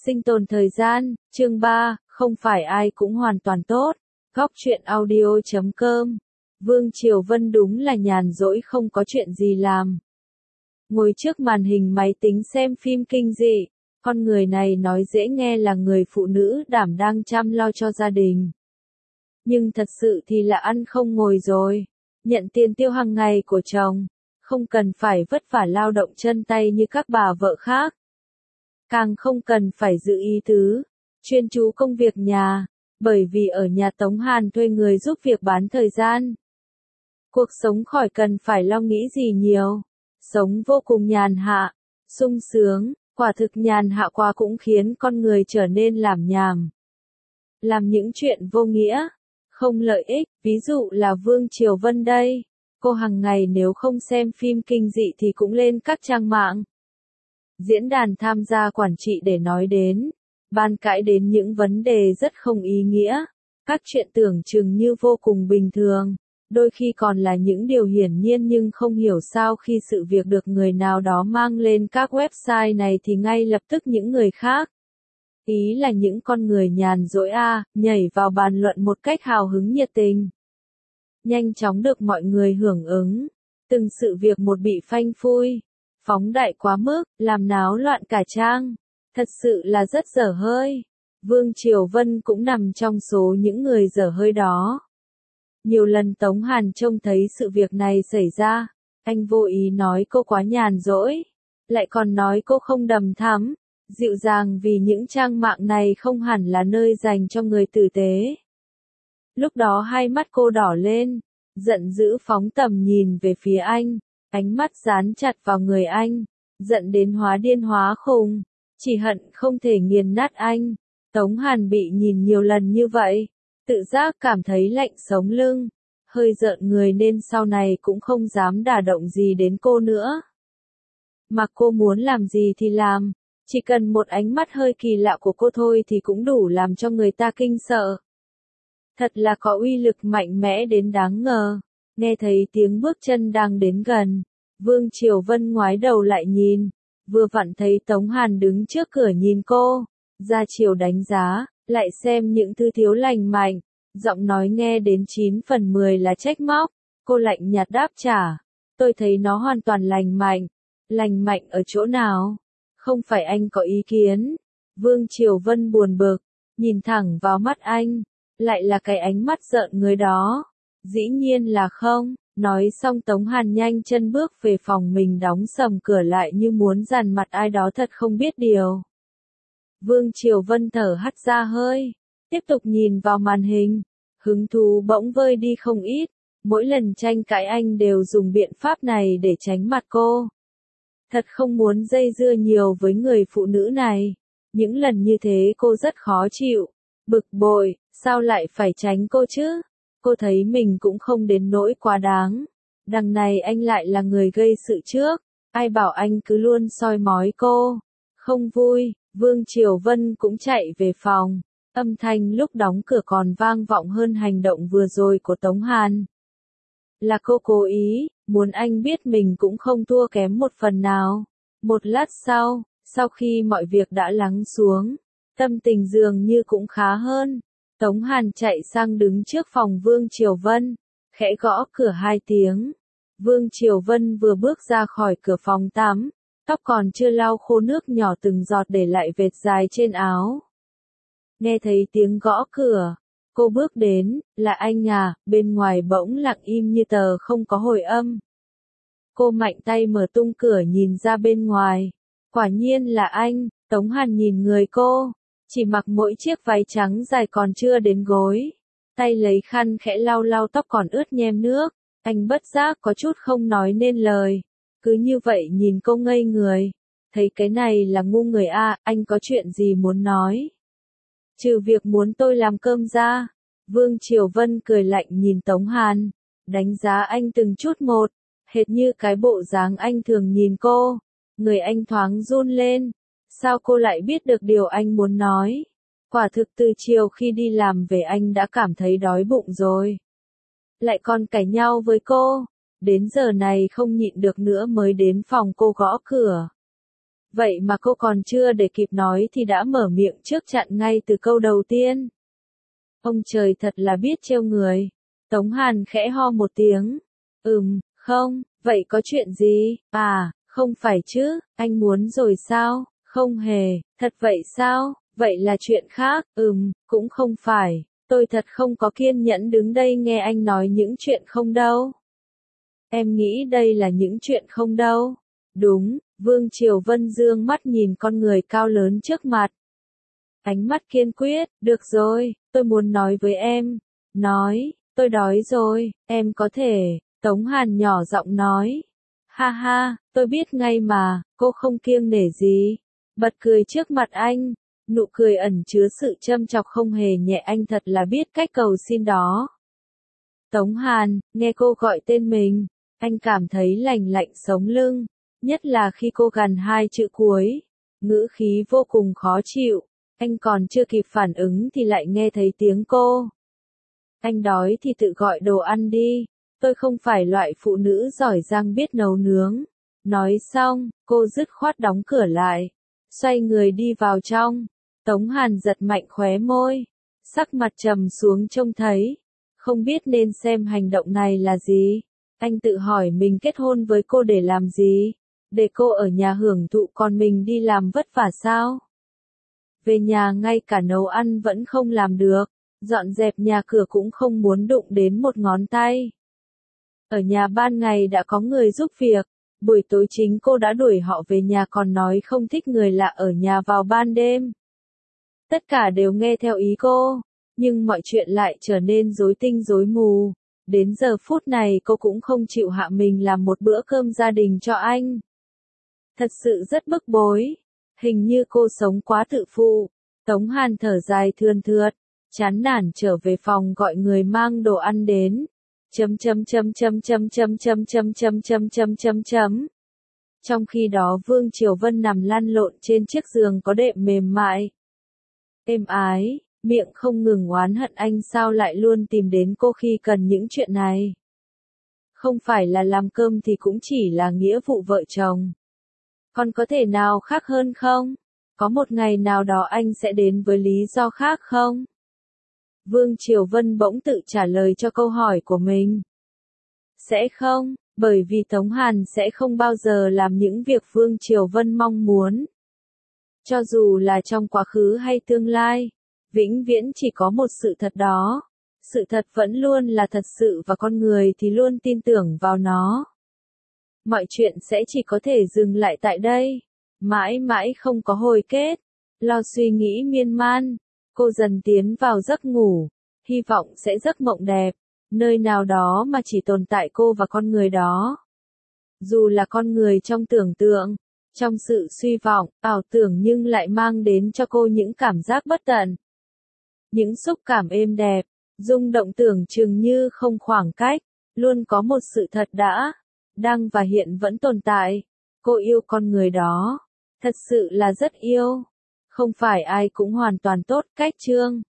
Sinh tồn thời gian, chương 3, không phải ai cũng hoàn toàn tốt. Góc truyện audio.com. Vương Triều Vân đúng là nhàn rỗi không có chuyện gì làm. Ngồi trước màn hình máy tính xem phim kinh dị, con người này nói dễ nghe là người phụ nữ đảm đang chăm lo cho gia đình. Nhưng thật sự thì là ăn không ngồi rồi, nhận tiền tiêu hàng ngày của chồng, không cần phải vất vả lao động chân tay như các bà vợ khác. Càng không cần phải giữ ý tứ, chuyên chú công việc nhà, bởi vì ở nhà Tống Hàn thuê người giúp việc bán thời gian. Cuộc sống khỏi cần phải lo nghĩ gì nhiều, sống vô cùng nhàn hạ, sung sướng, quả thực nhàn hạ quá cũng khiến con người trở nên làm nhảm. Làm những chuyện vô nghĩa, không lợi ích, ví dụ là Vương Triều Vân đây, cô hàng ngày nếu không xem phim kinh dị thì cũng lên các trang mạng. Diễn đàn tham gia quản trị để nói đến, bàn cãi đến những vấn đề rất không ý nghĩa, các chuyện tưởng chừng như vô cùng bình thường, đôi khi còn là những điều hiển nhiên nhưng không hiểu sao khi sự việc được người nào đó mang lên các website này thì ngay lập tức những người khác, ý là những con người nhàn rỗi nhảy vào bàn luận một cách hào hứng nhiệt tình. Nhanh chóng được mọi người hưởng ứng, từng sự việc một bị phanh phui, phóng đại quá mức, làm náo loạn cả trang. Thật sự là rất dở hơi. Vương Triều Vân cũng nằm trong số những người dở hơi đó. Nhiều lần Tống Hàn trông thấy sự việc này xảy ra, anh vô ý nói cô quá nhàn rỗi, lại còn nói cô không đằm thắm, dịu dàng vì những trang mạng này không hẳn là nơi dành cho người tử tế. Lúc đó hai mắt cô đỏ lên, giận dữ phóng tầm nhìn về phía anh, ánh mắt dán chặt vào người anh, giận đến hóa điên hóa khùng, chỉ hận không thể nghiền nát anh. Tống Hàn bị nhìn nhiều lần như vậy, tự giác cảm thấy lạnh sống lưng, hơi rợn người nên sau này cũng không dám đả động gì đến cô nữa. Mà cô muốn làm gì thì làm, chỉ cần một ánh mắt hơi kỳ lạ của cô thôi thì cũng đủ làm cho người ta kinh sợ. Thật là có uy lực mạnh mẽ đến đáng ngờ. Nghe thấy tiếng bước chân đang đến gần, Vương Triều Vân ngoái đầu lại nhìn, vừa vặn thấy Tống Hàn đứng trước cửa nhìn cô, ra chiều đánh giá, lại xem những thứ thiếu lành mạnh, giọng nói nghe đến 9 phần 10 là trách móc, cô lạnh nhạt đáp trả, tôi thấy nó hoàn toàn lành mạnh ở chỗ nào, không phải anh có ý kiến. Vương Triều Vân buồn bực, nhìn thẳng vào mắt anh, lại là cái ánh mắt giận người đó. Dĩ nhiên là không, nói xong Tống Hàn nhanh chân bước về phòng mình đóng sầm cửa lại như muốn dằn mặt ai đó thật không biết điều. Vương Triều Vân thở hắt ra hơi, tiếp tục nhìn vào màn hình, hứng thú bỗng vơi đi không ít, mỗi lần tranh cãi anh đều dùng biện pháp này để tránh mặt cô. Thật không muốn dây dưa nhiều với người phụ nữ này, những lần như thế cô rất khó chịu, bực bội, sao lại phải tránh cô chứ? Cô thấy mình cũng không đến nỗi quá đáng. Đằng này anh lại là người gây sự trước, ai bảo anh cứ luôn soi mói cô. Không vui, Vương Triều Vân cũng chạy về phòng, âm thanh lúc đóng cửa còn vang vọng hơn hành động vừa rồi của Tống Hàn. Là cô cố ý, muốn anh biết mình cũng không thua kém một phần nào. Một lát sau khi mọi việc đã lắng xuống, tâm tình dường như cũng khá hơn. Tống Hàn chạy sang đứng trước phòng Vương Triều Vân, khẽ gõ cửa 2 tiếng. Vương Triều Vân vừa bước ra khỏi cửa phòng tắm, tóc còn chưa lau khô nước nhỏ từng giọt để lại vệt dài trên áo. Nghe thấy tiếng gõ cửa, cô bước đến, là anh à, bên ngoài bỗng lặng im như tờ không có hồi âm. Cô mạnh tay mở tung cửa nhìn ra bên ngoài, quả nhiên là anh. Tống Hàn nhìn người cô, chỉ mặc mỗi chiếc váy trắng dài còn chưa đến gối, tay lấy khăn khẽ lau lau tóc còn ướt nhem nước, anh bất giác có chút không nói nên lời, cứ như vậy nhìn cô ngây người, thấy cái này là ngu người anh có chuyện gì muốn nói? Trừ việc muốn tôi làm cơm ra. Vương Triều Vân cười lạnh nhìn Tống Hàn, đánh giá anh từng chút một, hệt như cái bộ dáng anh thường nhìn cô, người anh thoáng run lên. Sao cô lại biết được điều anh muốn nói? Quả thực từ chiều khi đi làm về anh đã cảm thấy đói bụng rồi. Lại còn cãi nhau với cô. Đến giờ này không nhịn được nữa mới đến phòng cô gõ cửa. Vậy mà cô còn chưa để kịp nói thì đã mở miệng trước chặn ngay từ câu đầu tiên. Ông trời thật là biết trêu người. Tống Hàn khẽ ho một tiếng. Không, vậy có chuyện gì? À, không phải chứ, anh muốn rồi sao? Không hề, thật vậy sao? Vậy là chuyện khác, cũng không phải. Tôi thật không có kiên nhẫn đứng đây nghe anh nói những chuyện không đâu. Em nghĩ đây là những chuyện không đâu. Đúng, Vương Triều Vân dương mắt nhìn con người cao lớn trước mặt. Ánh mắt kiên quyết, được rồi, tôi muốn nói với em. Nói, tôi đói rồi, em có thể. Tống Hàn nhỏ giọng nói. Ha ha, tôi biết ngay mà, cô không kiêng nể gì. Bật cười trước mặt anh. Nụ cười ẩn chứa sự châm chọc không hề nhẹ, anh thật là biết cách cầu xin đó. Tống Hàn, nghe cô gọi tên mình, anh cảm thấy lành lạnh sống lưng, nhất là khi cô gằn hai chữ cuối, ngữ khí vô cùng khó chịu. Anh còn chưa kịp phản ứng thì lại nghe thấy tiếng cô. Anh đói thì tự gọi đồ ăn đi, tôi không phải loại phụ nữ giỏi giang biết nấu nướng. Nói xong, cô dứt khoát đóng cửa lại, xoay người đi vào trong. Tống Hàn giật mạnh khóe môi, sắc mặt trầm xuống trông thấy, không biết nên xem hành động này là gì. Anh tự hỏi mình kết hôn với cô để làm gì? Để cô ở nhà hưởng thụ còn mình đi làm vất vả sao? Về nhà ngay cả nấu ăn vẫn không làm được, dọn dẹp nhà cửa cũng không muốn đụng đến một ngón tay. Ở nhà ban ngày đã có người giúp việc, buổi tối chính cô đã đuổi họ về nhà còn nói không thích người lạ ở nhà vào ban đêm. Tất cả đều nghe theo ý cô, nhưng mọi chuyện lại trở nên rối tinh rối mù. Đến giờ phút này cô cũng không chịu hạ mình làm một bữa cơm gia đình cho anh. Thật sự rất bức bối. Hình như cô sống quá tự phụ. Tống Hàn thở dài thườn thượt, chán nản trở về phòng gọi người mang đồ ăn đến. Trong khi đó Vương Triều Vân nằm lăn lộn trên chiếc giường có đệm mềm mại. Êm ái, miệng không ngừng oán hận anh sao lại luôn tìm đến cô khi cần những chuyện này. Không phải là làm cơm thì cũng chỉ là nghĩa vụ vợ chồng. Còn có thể nào khác hơn không? Có một ngày nào đó anh sẽ đến với lý do khác không? Vương Triều Vân bỗng tự trả lời cho câu hỏi của mình. Sẽ không, bởi vì Tống Hàn sẽ không bao giờ làm những việc Vương Triều Vân mong muốn. Cho dù là trong quá khứ hay tương lai, vĩnh viễn chỉ có một sự thật đó. Sự thật vẫn luôn là thật sự và con người thì luôn tin tưởng vào nó. Mọi chuyện sẽ chỉ có thể dừng lại tại đây. Mãi mãi không có hồi kết. Lo suy nghĩ miên man, cô dần tiến vào giấc ngủ. Hy vọng sẽ giấc mộng đẹp. Nơi nào đó mà chỉ tồn tại cô và con người đó. Dù là con người trong tưởng tượng, trong sự suy vọng, ảo tưởng nhưng lại mang đến cho cô những cảm giác bất tận. Những xúc cảm êm đẹp, rung động tưởng chừng như không khoảng cách, luôn có một sự thật đã, đang và hiện vẫn tồn tại. Cô yêu con người đó, thật sự là rất yêu. Không phải ai cũng hoàn toàn tốt, cách chương.